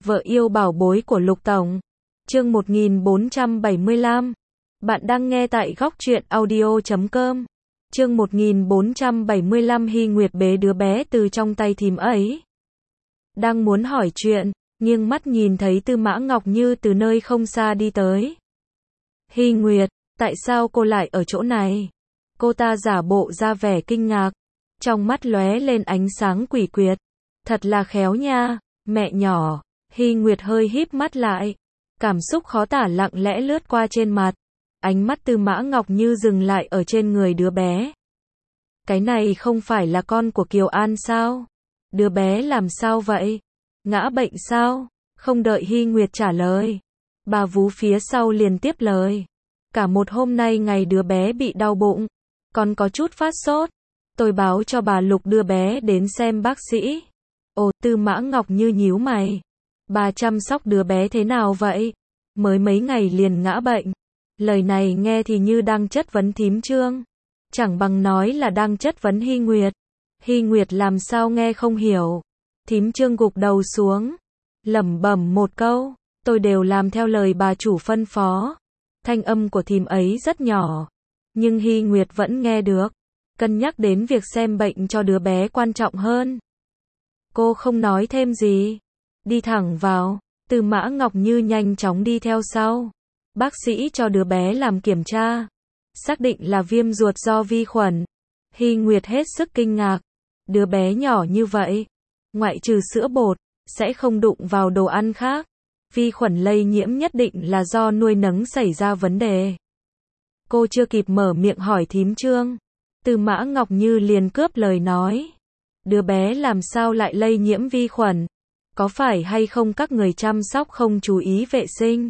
Vợ yêu bảo bối của Lục Tổng. Chương 1475. Bạn đang nghe tại góc truyện audio.com. Chương 1475. Hy Nguyệt bế đứa bé từ trong tay thím ấy. Đang muốn hỏi chuyện, nghiêng mắt nhìn thấy Tư Mã Ngọc Như từ nơi không xa đi tới. Hy Nguyệt, tại sao cô lại ở chỗ này? Cô ta giả bộ ra vẻ kinh ngạc, trong mắt lóe lên ánh sáng quỷ quyệt. Thật là khéo nha, mẹ nhỏ. Hy Nguyệt hơi híp mắt lại, cảm xúc khó tả lặng lẽ lướt qua trên mặt. Ánh mắt Tư Mã Ngọc Như dừng lại ở trên người đứa bé. Cái này không phải là con của Kiều An sao? Đứa bé làm sao vậy? Ngã bệnh sao? Không đợi Hy Nguyệt trả lời, bà vú phía sau liền tiếp lời. Cả một hôm nay ngày đứa bé bị đau bụng, còn có chút phát sốt. Tôi báo cho bà Lục đưa bé đến xem bác sĩ. Ồ, Tư Mã Ngọc Như nhíu mày. Bà chăm sóc đứa bé thế nào vậy? Mới mấy ngày liền ngã bệnh. Lời này nghe thì như đang chất vấn thím Trương, chẳng bằng nói là đang chất vấn Hy Nguyệt. Hy Nguyệt làm sao nghe không hiểu. Thím Trương gục đầu xuống, lẩm bẩm một câu, tôi đều làm theo lời bà chủ phân phó. Thanh âm của thím ấy rất nhỏ, nhưng Hy Nguyệt vẫn nghe được. Cân nhắc đến việc xem bệnh cho đứa bé quan trọng hơn, cô không nói thêm gì, đi thẳng vào. Tư Mã Ngọc Như nhanh chóng đi theo sau. Bác sĩ cho đứa bé làm kiểm tra, xác định là viêm ruột do vi khuẩn. Hy Nguyệt hết sức kinh ngạc. Đứa bé nhỏ như vậy, ngoại trừ sữa bột, sẽ không đụng vào đồ ăn khác. Vi khuẩn lây nhiễm nhất định là do nuôi nấng xảy ra vấn đề. Cô chưa kịp mở miệng hỏi thím Trương, Tư Mã Ngọc Như liền cướp lời nói. Đứa bé làm sao lại lây nhiễm vi khuẩn? Có phải hay không các người chăm sóc không chú ý vệ sinh?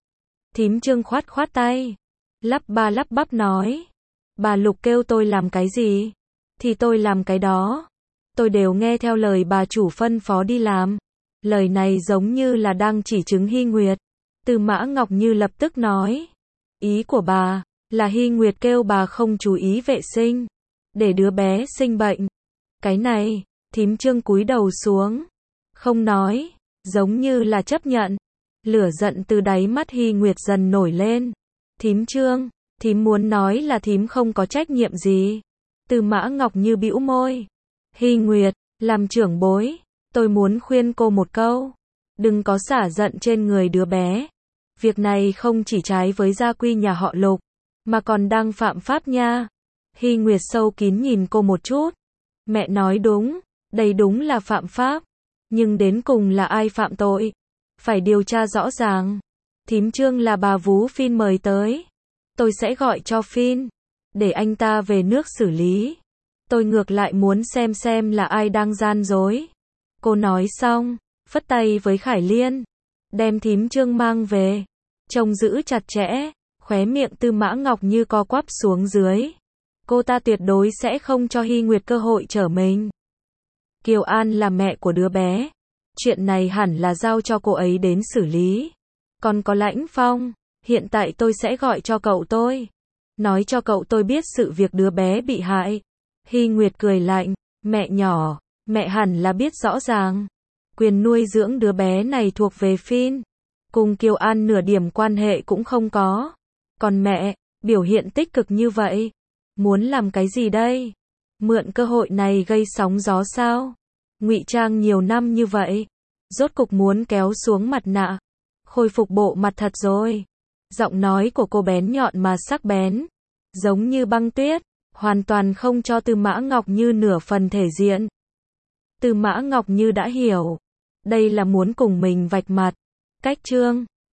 Thím Trương khoát khoát tay, lắp ba lắp bắp nói. Bà Lục kêu tôi làm cái gì, thì tôi làm cái đó. Tôi đều nghe theo lời bà chủ phân phó đi làm. Lời này giống như là đang chỉ trứng Hy Nguyệt. Tư Mã Ngọc Như lập tức nói. Ý của bà là Hy Nguyệt kêu bà không chú ý vệ sinh, để đứa bé sinh bệnh. Cái này, thím Trương cúi đầu xuống, không nói, giống như là chấp nhận. Lửa giận từ đáy mắt Hy Nguyệt dần nổi lên. Thím Trương, thím muốn nói là thím không có trách nhiệm gì? Tư Mã Ngọc Như bĩu môi. Hy Nguyệt, làm trưởng bối, tôi muốn khuyên cô một câu. Đừng có xả giận trên người đứa bé. Việc này không chỉ trái với gia quy nhà họ Lục, mà còn đang phạm pháp nha. Hy Nguyệt sâu kín nhìn cô một chút. Mẹ nói đúng, đây đúng là phạm pháp. Nhưng đến cùng là ai phạm tội? Phải điều tra rõ ràng. Thím Trương là bà vú Phin mời tới. Tôi sẽ gọi cho Phin, để anh ta về nước xử lý. Tôi ngược lại muốn xem là ai đang gian dối. Cô nói xong, phất tay với Khải Liên, đem thím Trương mang về. Trông giữ chặt chẽ, khóe miệng Tư Mã Ngọc Như co quắp xuống dưới. Cô ta tuyệt đối sẽ không cho Hy Nguyệt cơ hội trở mình. Kiều An là mẹ của đứa bé, chuyện này hẳn là giao cho cô ấy đến xử lý. Còn có Lãnh Phong, hiện tại tôi sẽ gọi cho cậu tôi, nói cho cậu tôi biết sự việc đứa bé bị hại. Hy Nguyệt cười lạnh, mẹ nhỏ, mẹ hẳn là biết rõ ràng. Quyền nuôi dưỡng đứa bé này thuộc về Phin, cùng Kiều An nửa điểm quan hệ cũng không có. Còn mẹ, biểu hiện tích cực như vậy, muốn làm cái gì đây? Mượn cơ hội này gây sóng gió sao? Ngụy trang nhiều năm như vậy, rốt cục muốn kéo xuống mặt nạ, khôi phục bộ mặt thật rồi. Giọng nói của cô bén nhọn mà sắc bén, giống như băng tuyết, hoàn toàn không cho Tư Mã Ngọc Như nửa phần thể diện. Tư Mã Ngọc Như đã hiểu, đây là muốn cùng mình vạch mặt. Cách Trương,